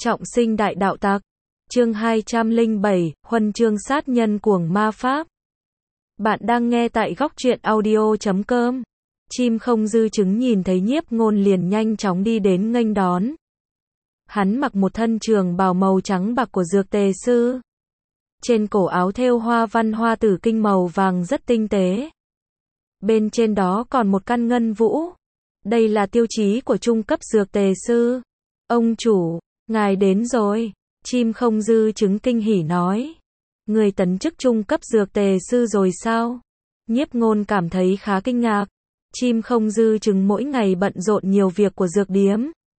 Trọng sinh đại đạo tặc. Chương 207, huân chương sát nhân cuồng ma pháp. Bạn đang nghe tại góc truyện audio.com. Chim không dư chứng nhìn thấy Nhiếp Ngôn liền nhanh chóng đi đến nghênh đón. Hắn mặc một thân trường bào màu trắng bạc của dược tề sư. Trên cổ áo thêu hoa văn hoa tử kinh màu vàng rất tinh tế. Bên trên đó còn một căn ngân vũ. Đây là tiêu chí của trung cấp dược tề sư. Ông chủ, ngài đến rồi. Chim không dư chứng kinh hỉ nói. Người tấn chức trung cấp dược tề sư rồi sao? Nhiếp Ngôn cảm thấy khá kinh ngạc. Chim không dư chứng mỗi ngày bận rộn nhiều việc của dược điếm,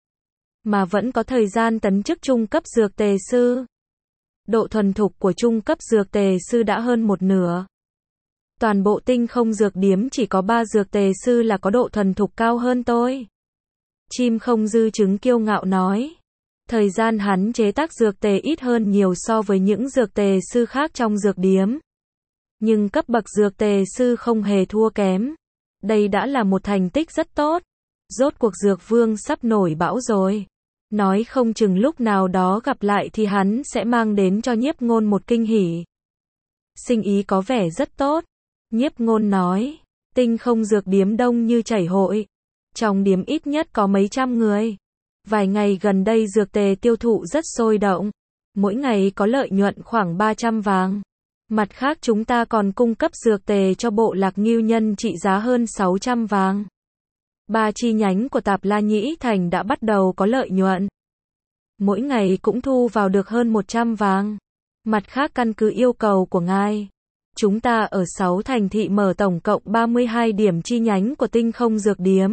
mà vẫn có thời gian tấn chức trung cấp dược tề sư. Độ thuần thục của trung cấp dược tề sư đã hơn một nửa. Toàn bộ tinh không dược điếm chỉ có 3 dược tề sư là có độ thuần thục cao hơn tôi. Chim không dư chứng kiêu ngạo nói. Thời gian hắn chế tác dược tề ít hơn nhiều so với những dược tề sư khác trong dược điếm. Nhưng cấp bậc dược tề sư không hề thua kém. Đây đã là một thành tích rất tốt. Rốt cuộc dược vương sắp nổi bão rồi. Nói không chừng lúc nào đó gặp lại thì hắn sẽ mang đến cho Nhiếp Ngôn một kinh hỉ. Sinh ý có vẻ rất tốt. Nhiếp Ngôn nói. Tinh không dược điếm đông như chảy hội. Trong điếm ít nhất có mấy trăm người. Vài ngày gần đây dược tề tiêu thụ rất sôi động. Mỗi ngày có lợi nhuận khoảng 300 vàng. Mặt khác chúng ta còn cung cấp dược tề cho bộ lạc Ngưu Nhân trị giá hơn 600 vàng. 3 chi nhánh của Tạp La Nhĩ Thành đã bắt đầu có lợi nhuận. Mỗi ngày cũng thu vào được hơn 100 vàng. Mặt khác căn cứ yêu cầu của ngài, chúng ta ở 6 thành thị mở tổng cộng 32 điểm chi nhánh của tinh không dược điếm.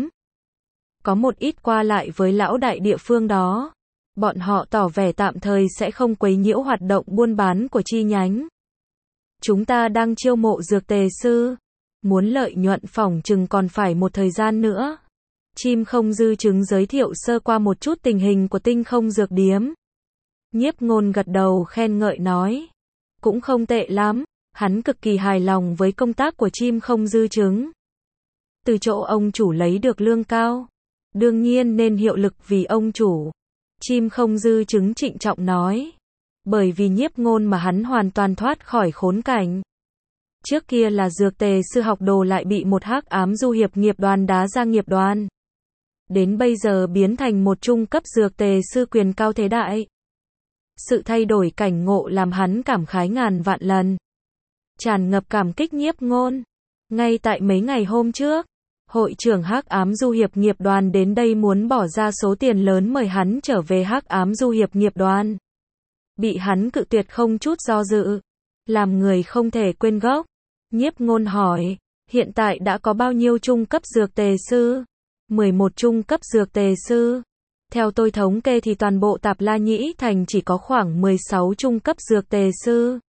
Có một ít qua lại với lão đại địa phương đó. Bọn họ tỏ vẻ tạm thời sẽ không quấy nhiễu hoạt động buôn bán của chi nhánh. Chúng ta đang chiêu mộ dược tề sư. Muốn lợi nhuận phỏng chừng còn phải một thời gian nữa. Chim không dư chứng giới thiệu sơ qua một chút tình hình của tinh không dược điếm. Nhiếp Ngôn gật đầu khen ngợi nói. Cũng không tệ lắm. Hắn cực kỳ hài lòng với công tác của chim không dư chứng. Từ chỗ ông chủ lấy được lương cao. Đương nhiên nên hiệu lực vì ông chủ. Chim không dư chứng trịnh trọng nói. Bởi vì Nhiếp Ngôn mà hắn hoàn toàn thoát khỏi khốn cảnh. Trước kia là dược tề sư học đồ lại bị một hắc ám du hiệp nghiệp đoàn đá ra nghiệp đoàn. Đến bây giờ biến thành một trung cấp dược tề sư quyền cao thế đại. Sự thay đổi cảnh ngộ làm hắn cảm khái ngàn vạn lần. Tràn ngập cảm kích Nhiếp Ngôn. Ngay tại mấy ngày hôm trước, hội trưởng hắc ám du hiệp nghiệp đoàn đến đây muốn bỏ ra số tiền lớn mời hắn trở về hắc ám du hiệp nghiệp đoàn. Bị hắn cự tuyệt không chút do dự. Làm người không thể quên gốc. Nhiếp Ngôn hỏi, hiện tại đã có bao nhiêu trung cấp dược tề sư? 11 trung cấp dược tề sư. Theo tôi thống kê thì toàn bộ Tạp La Nhĩ Thành chỉ có khoảng 16 trung cấp dược tề sư.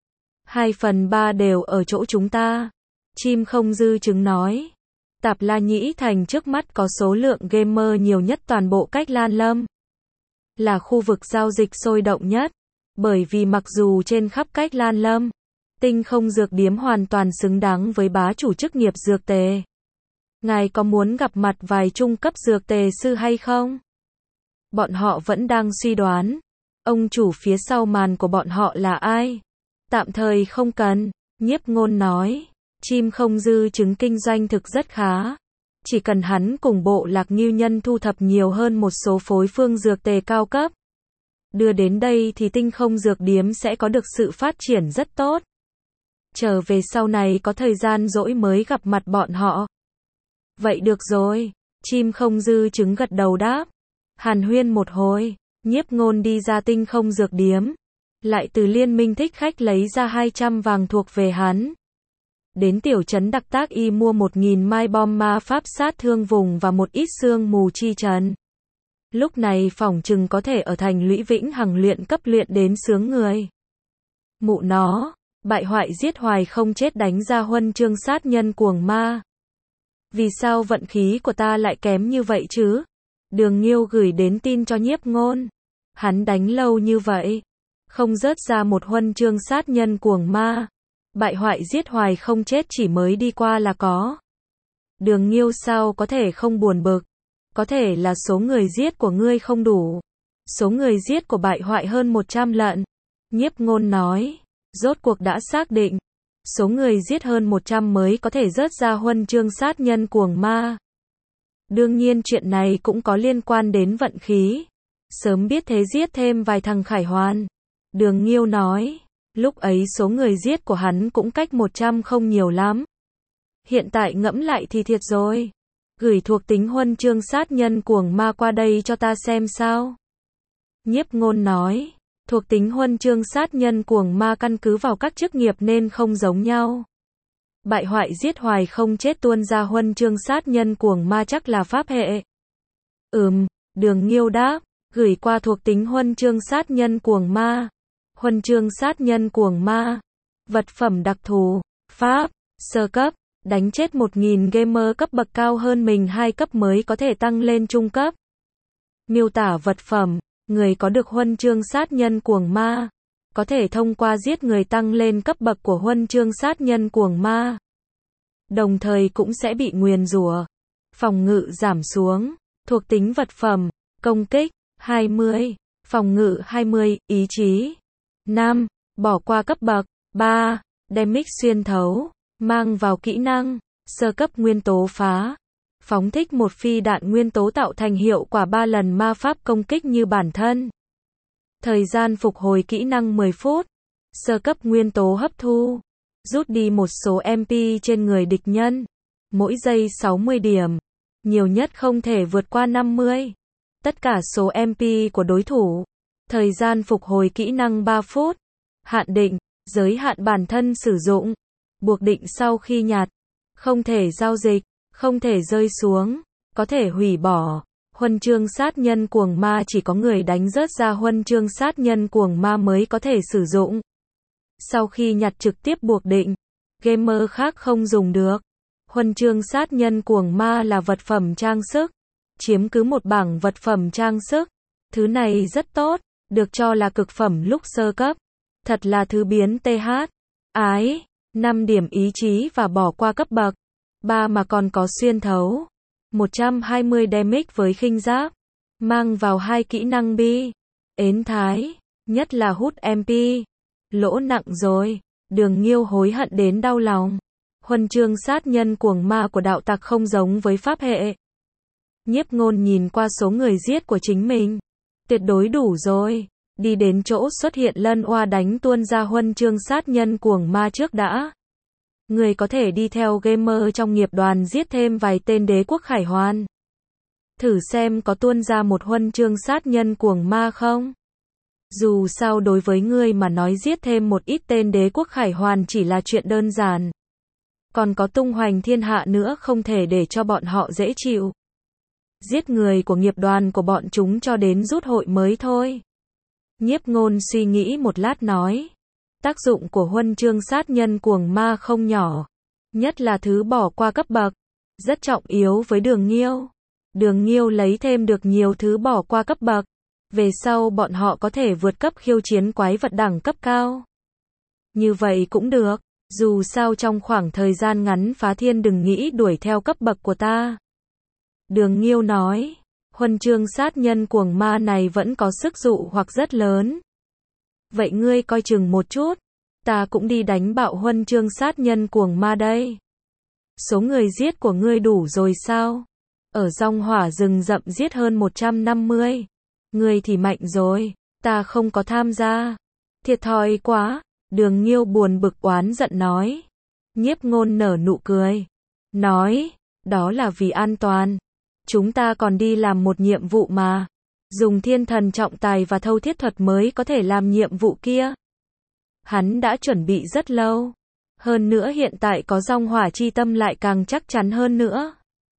2/3 đều ở chỗ chúng ta. Chim không dư chứng nói. Tạp La Nhĩ Thành trước mắt có số lượng gamer nhiều nhất toàn bộ Cách Lan Lâm. Là khu vực giao dịch sôi động nhất. Bởi vì mặc dù trên khắp Cách Lan Lâm, tinh không dược điếm hoàn toàn xứng đáng với bá chủ chức nghiệp dược tề. Ngài có muốn gặp mặt vài trung cấp dược tề sư hay không? Bọn họ vẫn đang suy đoán. Ông chủ phía sau màn của bọn họ là ai? Tạm thời không cần. Nhiếp Ngôn nói. Chim không dư chứng kinh doanh thực rất khá. Chỉ cần hắn cùng bộ lạc Ngưu Nhân thu thập nhiều hơn một số phối phương dược tề cao cấp. Đưa đến đây thì tinh không dược điếm sẽ có được sự phát triển rất tốt. Trở về sau này có thời gian rỗi mới gặp mặt bọn họ. Vậy được rồi. Chim không dư chứng gật đầu đáp. Hàn huyên một hồi. Nhiếp Ngôn đi ra tinh không dược điếm. Lại từ liên minh thích khách lấy ra 200 vàng thuộc về hắn. Đến tiểu trấn Đặc Tác Y mua 1000 mai bom ma pháp sát thương vùng và một ít sương mù chi trần. Lúc này phỏng chừng có thể ở thành Lũy Vĩnh Hằng luyện cấp luyện đến sướng người. Mụ nó, bại hoại giết hoài không chết đánh ra huân chương sát nhân cuồng ma. Vì sao vận khí của ta lại kém như vậy chứ? Đường Nghiêu gửi đến tin cho Nhiếp Ngôn. Hắn đánh lâu như vậy, không rớt ra một huân chương sát nhân cuồng ma. Bại hoại giết hoài không chết chỉ mới đi qua là có. Đường Nghiêu sao có thể không buồn bực? Có thể là số người giết của ngươi không đủ. Số người giết của bại hoại hơn 100 lận. Nhiếp Ngôn nói, rốt cuộc đã xác định, số người giết hơn 100 mới có thể rớt ra huân chương sát nhân cuồng ma. Đương nhiên chuyện này cũng có liên quan đến vận khí. Sớm biết thế giết thêm vài thằng khải hoàn. Đường Nghiêu nói, lúc ấy số người giết của hắn cũng cách 100 không nhiều lắm. Hiện tại ngẫm lại thì thiệt rồi. Gửi thuộc tính huân chương sát nhân cuồng ma qua đây cho ta xem sao. Nhiếp Ngôn nói, thuộc tính huân chương sát nhân cuồng ma căn cứ vào các chức nghiệp nên không giống nhau. Bại hoại giết hoài không chết tuôn ra huân chương sát nhân cuồng ma chắc là pháp hệ. Đường Nghiêu đáp, gửi qua thuộc tính huân chương sát nhân cuồng ma. Huân chương sát nhân cuồng ma. Vật phẩm đặc thù, pháp, sơ cấp, đánh chết 1000 gamer cấp bậc cao hơn mình 2 cấp mới có thể tăng lên trung cấp. Miêu tả vật phẩm, người có được huân chương sát nhân cuồng ma, có thể thông qua giết người tăng lên cấp bậc của huân chương sát nhân cuồng ma. Đồng thời cũng sẽ bị nguyền rủa. Phòng ngự giảm xuống. Thuộc tính vật phẩm, công kích, 20, phòng ngự 20, ý chí, 5, bỏ qua cấp bậc, 3, damage xuyên thấu, mang vào kỹ năng, sơ cấp nguyên tố phá. Phóng thích một phi đạn nguyên tố tạo thành hiệu quả 3 lần ma pháp công kích như bản thân. Thời gian phục hồi kỹ năng 10 phút. Sơ cấp nguyên tố hấp thu. Rút đi một số MP trên người địch nhân. Mỗi giây 60 điểm. Nhiều nhất không thể vượt qua 50. Tất cả số MP của đối thủ. Thời gian phục hồi kỹ năng 3 phút. Hạn định, giới hạn bản thân sử dụng. Buộc định sau khi nhặt. Không thể giao dịch. Không thể rơi xuống, có thể hủy bỏ. Huân chương sát nhân cuồng ma chỉ có người đánh rớt ra huân chương sát nhân cuồng ma mới có thể sử dụng. Sau khi nhặt trực tiếp buộc định, gamer khác không dùng được. Huân chương sát nhân cuồng ma là vật phẩm trang sức, chiếm cứ một bảng vật phẩm trang sức. Thứ này rất tốt, được cho là cực phẩm lúc sơ cấp. Thật là thứ biến TH. Ái, 5 điểm ý chí và bỏ qua cấp bậc. 3 mà còn có xuyên thấu. 120 damage với khinh giáp. Mang vào 2 kỹ năng bi. Ến thái. Nhất là hút MP. Lỗ nặng rồi. Đường Nghiêu hối hận đến đau lòng. Huân chương sát nhân cuồng ma của đạo tặc không giống với pháp hệ. Nhiếp Ngôn nhìn qua số người giết của chính mình. Tuyệt đối đủ rồi. Đi đến chỗ xuất hiện lân oa đánh tuôn ra huân chương sát nhân cuồng ma trước đã. Người có thể đi theo gamer trong nghiệp đoàn giết thêm vài tên đế quốc khải hoàn. Thử xem có tuôn ra một huân chương sát nhân cuồng ma không? Dù sao đối với ngươi mà nói giết thêm một ít tên đế quốc khải hoàn chỉ là chuyện đơn giản. Còn có tung hoành thiên hạ nữa không thể để cho bọn họ dễ chịu. Giết người của nghiệp đoàn của bọn chúng cho đến rút hội mới thôi. Nhiếp Ngôn suy nghĩ một lát nói. Tác dụng của huân chương sát nhân cuồng ma không nhỏ. Nhất là thứ bỏ qua cấp bậc. Rất trọng yếu với Đường Nghiêu. Đường Nghiêu lấy thêm được nhiều thứ bỏ qua cấp bậc. Về sau bọn họ có thể vượt cấp khiêu chiến quái vật đẳng cấp cao. Như vậy cũng được. Dù sao trong khoảng thời gian ngắn phá thiên đừng nghĩ đuổi theo cấp bậc của ta. Đường Nghiêu nói. Huân chương sát nhân cuồng ma này vẫn có sức dụ hoặc rất lớn. Vậy ngươi coi chừng một chút. Ta cũng đi đánh bạo huân chương sát nhân cuồng ma đây. Số người giết của ngươi đủ rồi sao? Ở dòng hỏa rừng rậm giết hơn 150. Ngươi thì mạnh rồi. Ta không có tham gia. Thiệt thòi quá. Đường Nghiêu buồn bực oán giận nói. Nhiếp Ngôn nở nụ cười. Nói. Đó là vì an toàn. Chúng ta còn đi làm một nhiệm vụ mà. Dùng thiên thần trọng tài và thâu thiết thuật mới có thể làm nhiệm vụ kia. Hắn đã chuẩn bị rất lâu. Hơn nữa hiện tại có dòng hỏa chi tâm lại càng chắc chắn hơn nữa.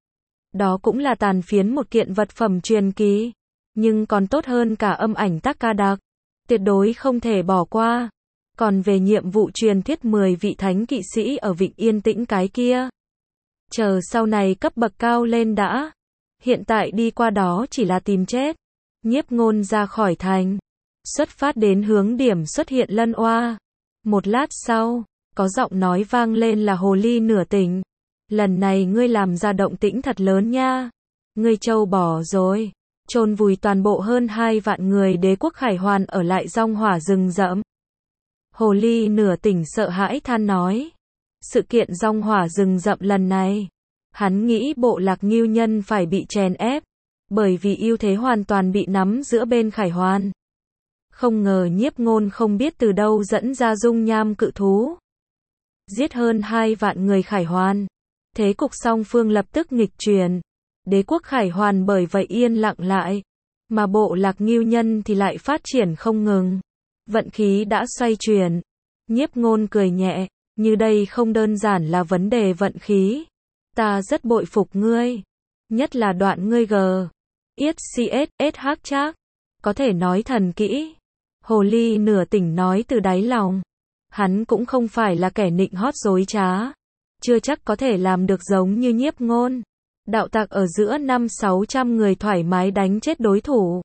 Đó cũng là tàn phiến một kiện vật phẩm truyền kỳ. Nhưng còn tốt hơn cả âm ảnh tác ca đặc. Tuyệt đối không thể bỏ qua. Còn về nhiệm vụ truyền thuyết 10 vị thánh kỵ sĩ ở Vịnh Yên Tĩnh cái kia. Chờ sau này cấp bậc cao lên đã. Hiện tại đi qua đó chỉ là tìm chết. Nhiếp Ngôn ra khỏi thành. Xuất phát đến hướng điểm xuất hiện lân oa. Một lát sau, có giọng nói vang lên là hồ ly nửa tỉnh. Lần này ngươi làm ra động tĩnh thật lớn nha. Ngươi trâu bò rồi. chôn vùi toàn bộ hơn 2 vạn người đế quốc Khải Hoàn ở lại dòng hỏa rừng rậm. Hồ ly nửa tỉnh sợ hãi than nói. Sự kiện dòng hỏa rừng rậm lần này, hắn nghĩ bộ lạc Ngưu Nhân phải bị chèn ép, bởi vì ưu thế hoàn toàn bị nắm giữa bên Khải Hoàn. Không ngờ Nhiếp Ngôn không biết từ đâu dẫn ra dung nham cự thú. Giết hơn 2 vạn người Khải Hoàn. Thế cục song phương lập tức nghịch chuyển. Đế quốc Khải Hoàn bởi vậy yên lặng lại. Mà bộ lạc Ngưu Nhân thì lại phát triển không ngừng. Vận khí đã xoay chuyển. Nhiếp Ngôn cười nhẹ. Như đây không đơn giản là vấn đề vận khí. Ta rất bội phục ngươi. Nhất là đoạn ngươi yết CSSH chắc. Có thể nói thần kỹ. Hồ ly nửa tỉnh nói từ đáy lòng. Hắn cũng không phải là kẻ nịnh hót dối trá. Chưa chắc có thể làm được giống như Nhiếp Ngôn. Đạo tặc ở giữa 500-600 người thoải mái đánh chết đối thủ.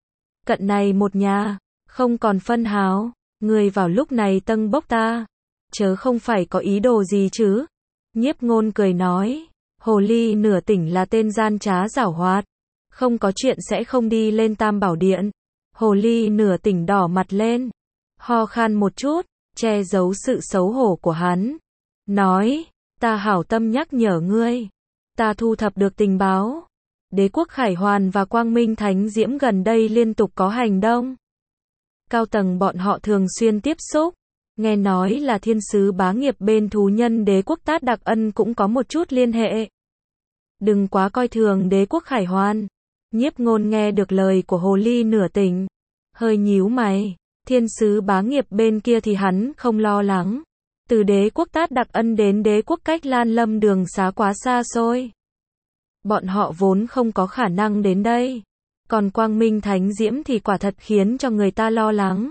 Cận này một nhà, không còn phân háo. Người vào lúc này tâng bốc ta. Chớ không phải có ý đồ gì chứ. Nhiếp Ngôn cười nói. Hồ ly nửa tỉnh là tên gian trá giảo hoạt. Không có chuyện sẽ không đi lên Tam Bảo Điện. Hồ ly nửa tỉnh đỏ mặt lên. Ho khan một chút, che giấu sự xấu hổ của hắn. Nói, ta hảo tâm nhắc nhở ngươi. Ta thu thập được tình báo. Đế quốc Khải Hoàn và Quang Minh Thánh Diễm gần đây liên tục có hành động. Cao tầng bọn họ thường xuyên tiếp xúc. Nghe nói là thiên sứ bá nghiệp bên thú nhân đế quốc Tát Đặc Ân cũng có một chút liên hệ. Đừng quá coi thường đế quốc Khải Hoàn. Nhiếp Ngôn nghe được lời của hồ ly nửa tỉnh. Hơi nhíu mày. Thiên sứ bá nghiệp bên kia thì hắn không lo lắng. Từ đế quốc Tát Đặc Ân đến đế quốc Cách Lan Lâm đường xá quá xa xôi. Bọn họ vốn không có khả năng đến đây. Còn Quang Minh Thánh Diễm thì quả thật khiến cho người ta lo lắng.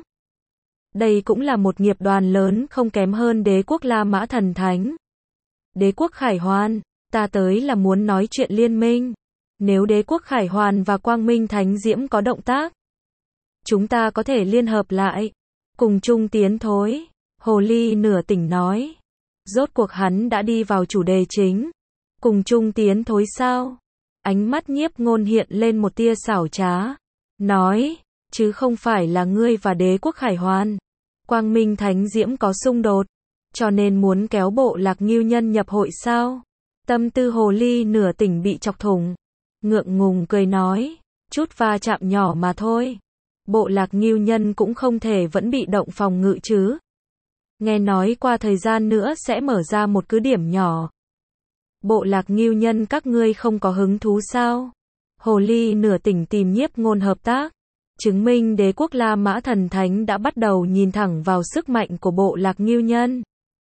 Đây cũng là một nghiệp đoàn lớn không kém hơn đế quốc La Mã Thần Thánh. Đế quốc Khải Hoàn, ta tới là muốn nói chuyện liên minh. Nếu đế quốc Khải Hoàn và Quang Minh Thánh Diễm có động tác, chúng ta có thể liên hợp lại, cùng chung tiến thối. Hồ ly nửa tỉnh nói. Rốt cuộc hắn đã đi vào chủ đề chính. Cùng chung tiến thối sao? Ánh mắt Nhiếp Ngôn hiện lên một tia xảo trá. Nói, chứ không phải là ngươi và đế quốc Khải Hoàn. Quang Minh Thánh Diễm có xung đột, cho nên muốn kéo bộ lạc Ngưu Nhân nhập hội sao? Tâm tư hồ ly nửa tỉnh bị chọc thủng. Ngượng ngùng cười nói, chút va chạm nhỏ mà thôi. Bộ lạc Ngưu Nhân cũng không thể vẫn bị động phòng ngự chứ. Nghe nói qua thời gian nữa sẽ mở ra một cứ điểm nhỏ. Bộ lạc Ngưu Nhân các ngươi không có hứng thú sao? Hồ ly nửa tỉnh tìm Nhiếp Ngôn hợp tác. Chứng minh đế quốc La Mã Thần Thánh đã bắt đầu nhìn thẳng vào sức mạnh của bộ lạc Ngưu Nhân.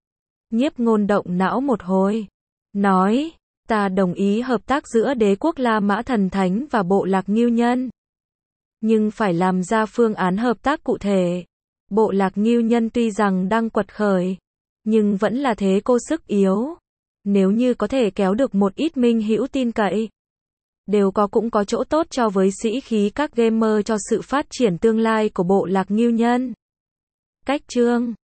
Nhiếp Ngôn động não một hồi. Nói, ta đồng ý hợp tác giữa đế quốc La Mã Thần Thánh và bộ lạc Ngưu Nhân. Nhưng phải làm ra phương án hợp tác cụ thể. Bộ lạc Ngưu Nhân tuy rằng đang quật khởi, nhưng vẫn là thế cô sức yếu. Nếu như có thể kéo được một ít minh hữu tin cậy, đều cũng có chỗ tốt cho với sĩ khí các gamer cho sự phát triển tương lai của bộ lạc Ngưu Nhân. Cách chương